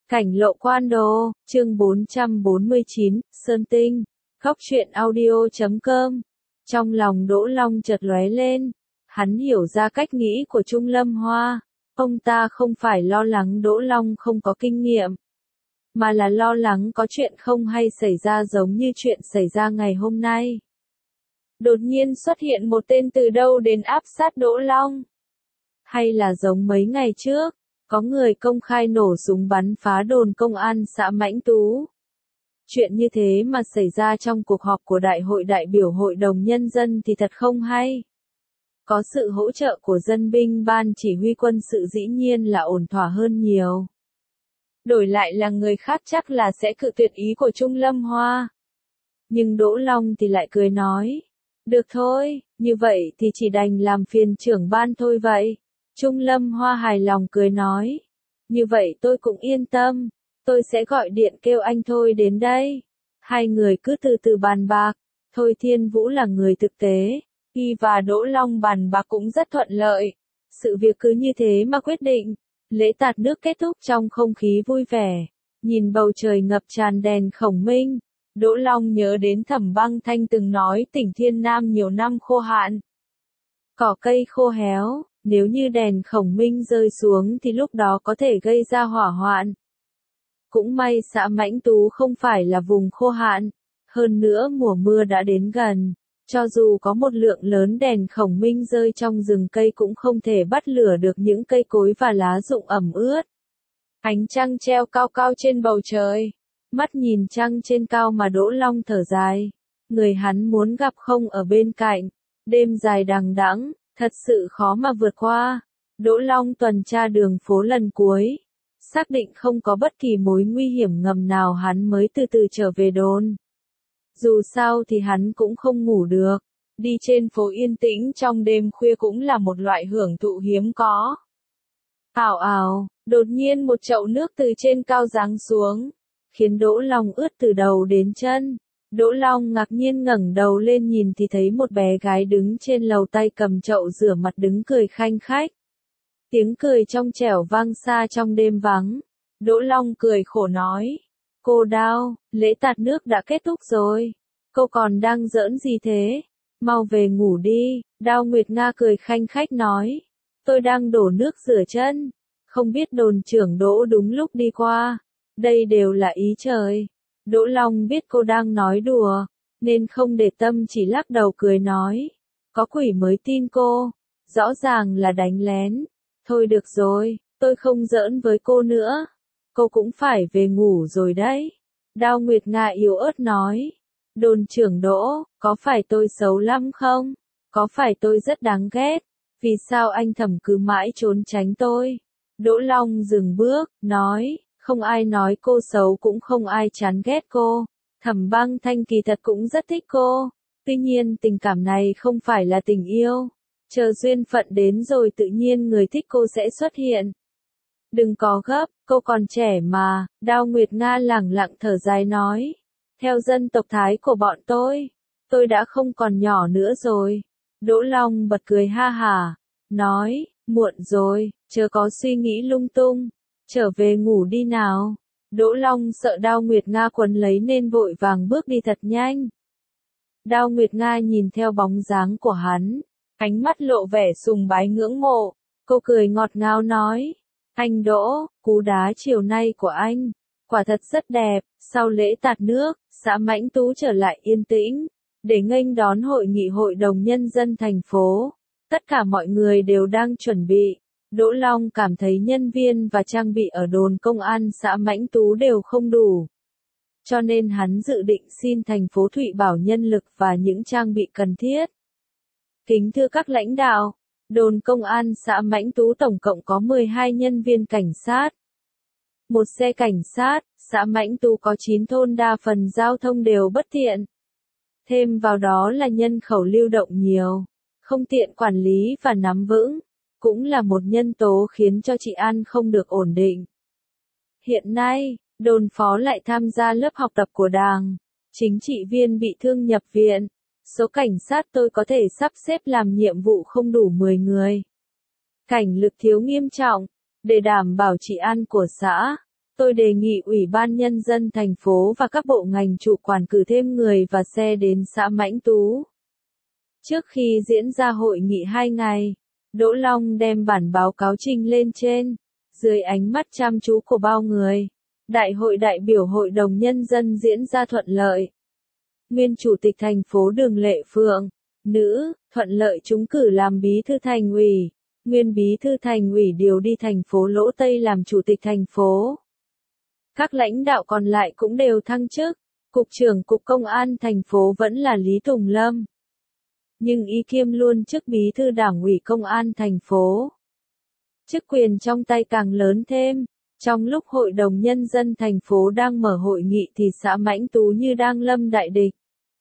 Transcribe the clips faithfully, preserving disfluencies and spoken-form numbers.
Cảnh lộ quan đồ, chương bốn trăm bốn mươi chín, Sơn Tinh, Góc truyện audio chấm com. Trong lòng Đỗ Long chợt lóe lên, hắn hiểu ra cách nghĩ của Trung Lâm Hoa. Ông ta không phải lo lắng Đỗ Long không có kinh nghiệm, mà là lo lắng có chuyện không hay xảy ra giống như chuyện xảy ra ngày hôm nay. Đột nhiên xuất hiện một tên từ đâu đến áp sát Đỗ Long. Hay là giống mấy ngày trước, có người công khai nổ súng bắn phá đồn công an xã Mãnh Tú. Chuyện như thế mà xảy ra trong cuộc họp của Đại hội đại biểu Hội đồng Nhân dân thì thật không hay. Có sự hỗ trợ của dân binh ban chỉ huy quân sự dĩ nhiên là ổn thỏa hơn nhiều. Đổi lại là người khác chắc là sẽ cự tuyệt ý của Trung Lâm Hoa. Nhưng Đỗ Long thì lại cười nói, được thôi, như vậy thì chỉ đành làm phiền trưởng ban thôi vậy. Trung Lâm Hoa hài lòng cười nói, như vậy tôi cũng yên tâm, tôi sẽ gọi điện kêu anh Thôi đến đây. Hai người cứ từ từ bàn bạc, Thôi Thiên Vũ là người thực tế, y và Đỗ Long bàn bạc cũng rất thuận lợi. Sự việc cứ như thế mà quyết định. Lễ tạt nước kết thúc trong không khí vui vẻ, nhìn bầu trời ngập tràn đèn khổng minh. Đỗ Long nhớ đến Thẩm Băng Thanh từng nói tỉnh Thiên Nam nhiều năm khô hạn, cỏ cây khô héo, nếu như đèn khổng minh rơi xuống thì lúc đó có thể gây ra hỏa hoạn. Cũng may xã Mãnh Tú không phải là vùng khô hạn, hơn nữa mùa mưa đã đến gần, cho dù có một lượng lớn đèn khổng minh rơi trong rừng cây cũng không thể bắt lửa được những cây cối và lá rụng ẩm ướt. Ánh trăng treo cao cao trên bầu trời, mắt nhìn trăng trên cao mà Đỗ Long thở dài, người hắn muốn gặp không ở bên cạnh, đêm dài đằng đẵng, thật sự khó mà vượt qua. Đỗ Long tuần tra đường phố lần cuối, xác định không có bất kỳ mối nguy hiểm ngầm nào hắn mới từ từ trở về đồn. Dù sao thì hắn cũng không ngủ được, đi trên phố yên tĩnh trong đêm khuya cũng là một loại hưởng thụ hiếm có. Ào ào, đột nhiên một chậu nước từ trên cao giáng xuống, khiến Đỗ Long ướt từ đầu đến chân. Đỗ Long ngạc nhiên ngẩng đầu lên nhìn thì thấy một bé gái đứng trên lầu tay cầm chậu rửa mặt đứng cười khanh khách. Tiếng cười trong trẻo vang xa trong đêm vắng. Đỗ Long cười khổ nói, cô Đao, lễ tạt nước đã kết thúc rồi. Cô còn đang giỡn gì thế? Mau về ngủ đi. Đao Nguyệt Nga cười khanh khách nói, tôi đang đổ nước rửa chân. Không biết đồn trưởng Đỗ đúng lúc đi qua. Đây đều là ý trời. Đỗ Long biết cô đang nói đùa, nên không để tâm chỉ lắc đầu cười nói, có quỷ mới tin cô, rõ ràng là đánh lén. Thôi được rồi, tôi không giỡn với cô nữa. Cô cũng phải về ngủ rồi đấy. Đao Nguyệt Nga yếu ớt nói, đồn trưởng Đỗ, có phải tôi xấu lắm không? Có phải tôi rất đáng ghét? Vì sao anh Thẩm cứ mãi trốn tránh tôi? Đỗ Long dừng bước, nói, không ai nói cô xấu cũng không ai chán ghét cô. Thẩm Băng Thanh kỳ thật cũng rất thích cô. Tuy nhiên tình cảm này không phải là tình yêu. Chờ duyên phận đến rồi tự nhiên người thích cô sẽ xuất hiện. Đừng có gấp, cô còn trẻ mà. Đao Nguyệt Nga lẳng lặng thở dài nói, theo dân tộc Thái của bọn tôi, tôi đã không còn nhỏ nữa rồi. Đỗ Long bật cười ha hả, nói, muộn rồi, chớ có suy nghĩ lung tung. Trở về ngủ đi nào. Đỗ Long sợ Đao Nguyệt Nga quấn lấy nên vội vàng bước đi thật nhanh. Đao Nguyệt Nga nhìn theo bóng dáng của hắn, ánh mắt lộ vẻ sùng bái ngưỡng mộ. Cô cười ngọt ngào nói, anh Đỗ, cú đá chiều nay của anh, quả thật rất đẹp. Sau lễ tạt nước, xã Mãnh Tú trở lại yên tĩnh, để nghênh đón hội nghị Hội đồng Nhân dân thành phố. Tất cả mọi người đều đang chuẩn bị. Đỗ Long cảm thấy nhân viên và trang bị ở đồn công an xã Mãnh Tú đều không đủ. Cho nên hắn dự định xin thành phố Thụy Bảo nhân lực và những trang bị cần thiết. Kính thưa các lãnh đạo, đồn công an xã Mãnh Tú tổng cộng có mười hai nhân viên cảnh sát. Một xe cảnh sát, xã Mãnh Tú có chín thôn đa phần giao thông đều bất tiện. Thêm vào đó là nhân khẩu lưu động nhiều, không tiện quản lý và nắm vững. Cũng là một nhân tố khiến cho trị an không được ổn định. Hiện nay, đồn phó lại tham gia lớp học tập của Đảng, chính trị viên bị thương nhập viện. Số cảnh sát tôi có thể sắp xếp làm nhiệm vụ không đủ mười người. Cảnh lực thiếu nghiêm trọng. Để đảm bảo trị an của xã, Tôi đề nghị Ủy ban Nhân dân thành phố và các bộ ngành chủ quản cử thêm người và xe đến xã Mãnh Tú. Trước khi diễn ra hội nghị hai ngày, Đỗ Long đem bản báo cáo trình lên trên, dưới ánh mắt chăm chú của bao người. Đại hội đại biểu Hội đồng Nhân dân diễn ra thuận lợi. Nguyên Chủ tịch thành phố Đường Lệ Phượng, nữ, thuận lợi trúng cử làm bí thư thành ủy. Nguyên bí thư thành ủy điều đi thành phố Lỗ Tây làm chủ tịch thành phố. Các lãnh đạo còn lại cũng đều thăng chức. Cục trưởng Cục Công an thành phố vẫn là Lý Tùng Lâm. Nhưng y kiêm luôn chức bí thư Đảng ủy Công an thành phố. Chức quyền trong tay càng lớn thêm. Trong lúc Hội đồng Nhân dân thành phố đang mở hội nghị thì xã Mãnh Tú như đang lâm đại địch.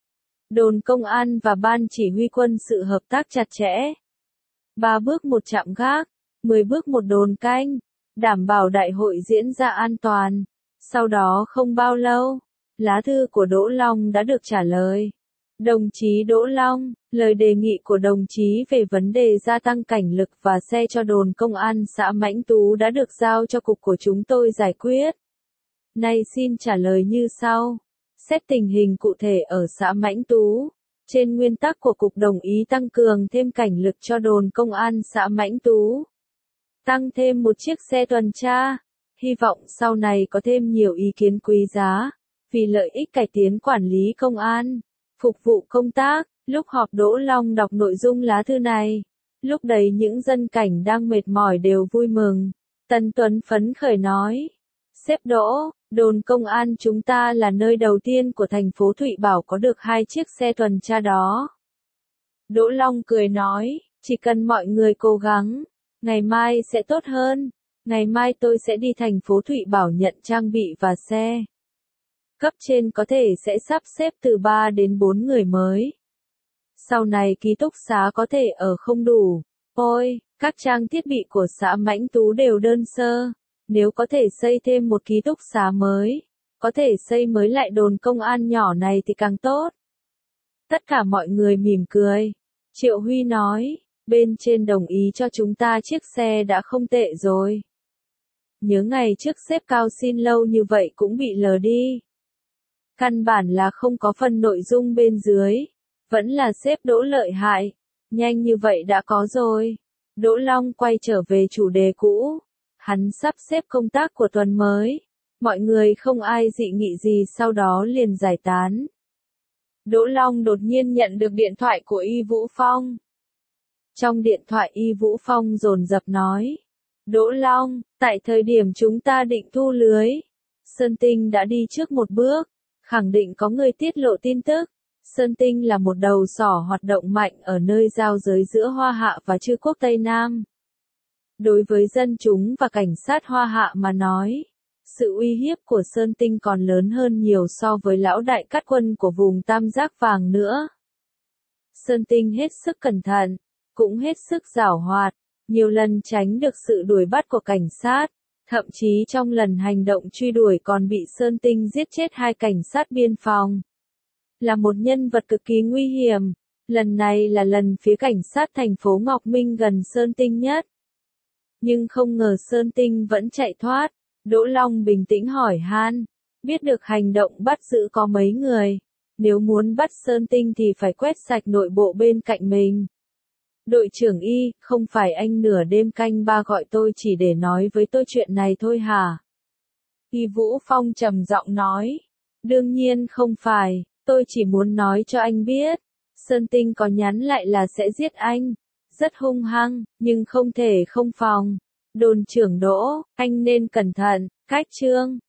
Đồn công an và ban chỉ huy quân sự hợp tác chặt chẽ. Ba bước một trạm gác, mười bước một đồn canh, đảm bảo đại hội diễn ra an toàn. Sau đó không bao lâu, lá thư của Đỗ Long đã được trả lời. Đồng chí Đỗ Long, lời đề nghị của đồng chí về vấn đề gia tăng cảnh lực và xe cho đồn công an xã Mãnh Tú đã được giao cho cục của chúng tôi giải quyết. Nay xin trả lời như sau. Xét tình hình cụ thể ở xã Mãnh Tú, trên nguyên tắc của cục đồng ý tăng cường thêm cảnh lực cho đồn công an xã Mãnh Tú. Tăng thêm một chiếc xe tuần tra. Hy vọng sau này có thêm nhiều ý kiến quý giá, vì lợi ích cải tiến quản lý công an, phục vụ công tác. Lúc họp Đỗ Long đọc nội dung lá thư này. Lúc đấy những dân cảnh đang mệt mỏi đều vui mừng. Tân Tuấn phấn khởi nói. Sếp Đỗ, đồn công an chúng ta là nơi đầu tiên của thành phố Thụy Bảo có được hai chiếc xe tuần tra đó. Đỗ Long cười nói, chỉ cần mọi người cố gắng, ngày mai sẽ tốt hơn. Ngày mai tôi sẽ đi thành phố Thụy Bảo nhận trang bị và xe. Cấp trên có thể sẽ sắp xếp từ ba đến bốn người mới. Sau này ký túc xá có thể ở không đủ. Ôi, các trang thiết bị của xã Mãnh Tú đều đơn sơ. Nếu có thể xây thêm một ký túc xá mới, có thể xây mới lại đồn công an nhỏ này thì càng tốt. Tất cả mọi người mỉm cười. Triệu Huy nói, bên trên đồng ý cho chúng ta chiếc xe đã không tệ rồi. Nhớ ngày trước sếp Cao xin lâu như vậy cũng bị lờ đi. Căn bản là không có phần nội dung bên dưới. Vẫn là sếp Đỗ lợi hại. Nhanh như vậy đã có rồi. Đỗ Long quay trở về chủ đề cũ. Hắn sắp xếp công tác của tuần mới. Mọi người không ai dị nghị gì sau đó liền giải tán. Đỗ Long đột nhiên nhận được điện thoại của Y Vũ Phong. Trong điện thoại Y Vũ Phong dồn dập nói. Đỗ Long, tại thời điểm chúng ta định thu lưới, Sơn Tinh đã đi trước một bước, khẳng định có người tiết lộ tin tức. Sơn Tinh là một đầu sỏ hoạt động mạnh ở nơi giao giới giữa Hoa Hạ và Trư Quốc Tây Nam. Đối với dân chúng và cảnh sát Hoa Hạ mà nói, sự uy hiếp của Sơn Tinh còn lớn hơn nhiều so với lão đại cát quân của vùng Tam Giác Vàng nữa. Sơn Tinh hết sức cẩn thận, cũng hết sức giảo hoạt, nhiều lần tránh được sự đuổi bắt của cảnh sát, thậm chí trong lần hành động truy đuổi còn bị Sơn Tinh giết chết hai cảnh sát biên phòng. Là một nhân vật cực kỳ nguy hiểm, lần này là lần phía cảnh sát thành phố Ngọc Minh gần Sơn Tinh nhất. Nhưng không ngờ Sơn Tinh vẫn chạy thoát. Đỗ Long bình tĩnh hỏi han, biết được hành động bắt giữ có mấy người, nếu muốn bắt Sơn Tinh thì phải quét sạch nội bộ bên cạnh mình. Đội trưởng Y, không phải anh nửa đêm canh ba gọi tôi chỉ để nói với tôi chuyện này thôi hả? Y Vũ Phong trầm giọng nói, đương nhiên không phải, tôi chỉ muốn nói cho anh biết, Sơn Tinh có nhắn lại là sẽ giết anh, rất hung hăng, nhưng không thể không phòng. Đồn trưởng Đỗ, anh nên cẩn thận, cách chương.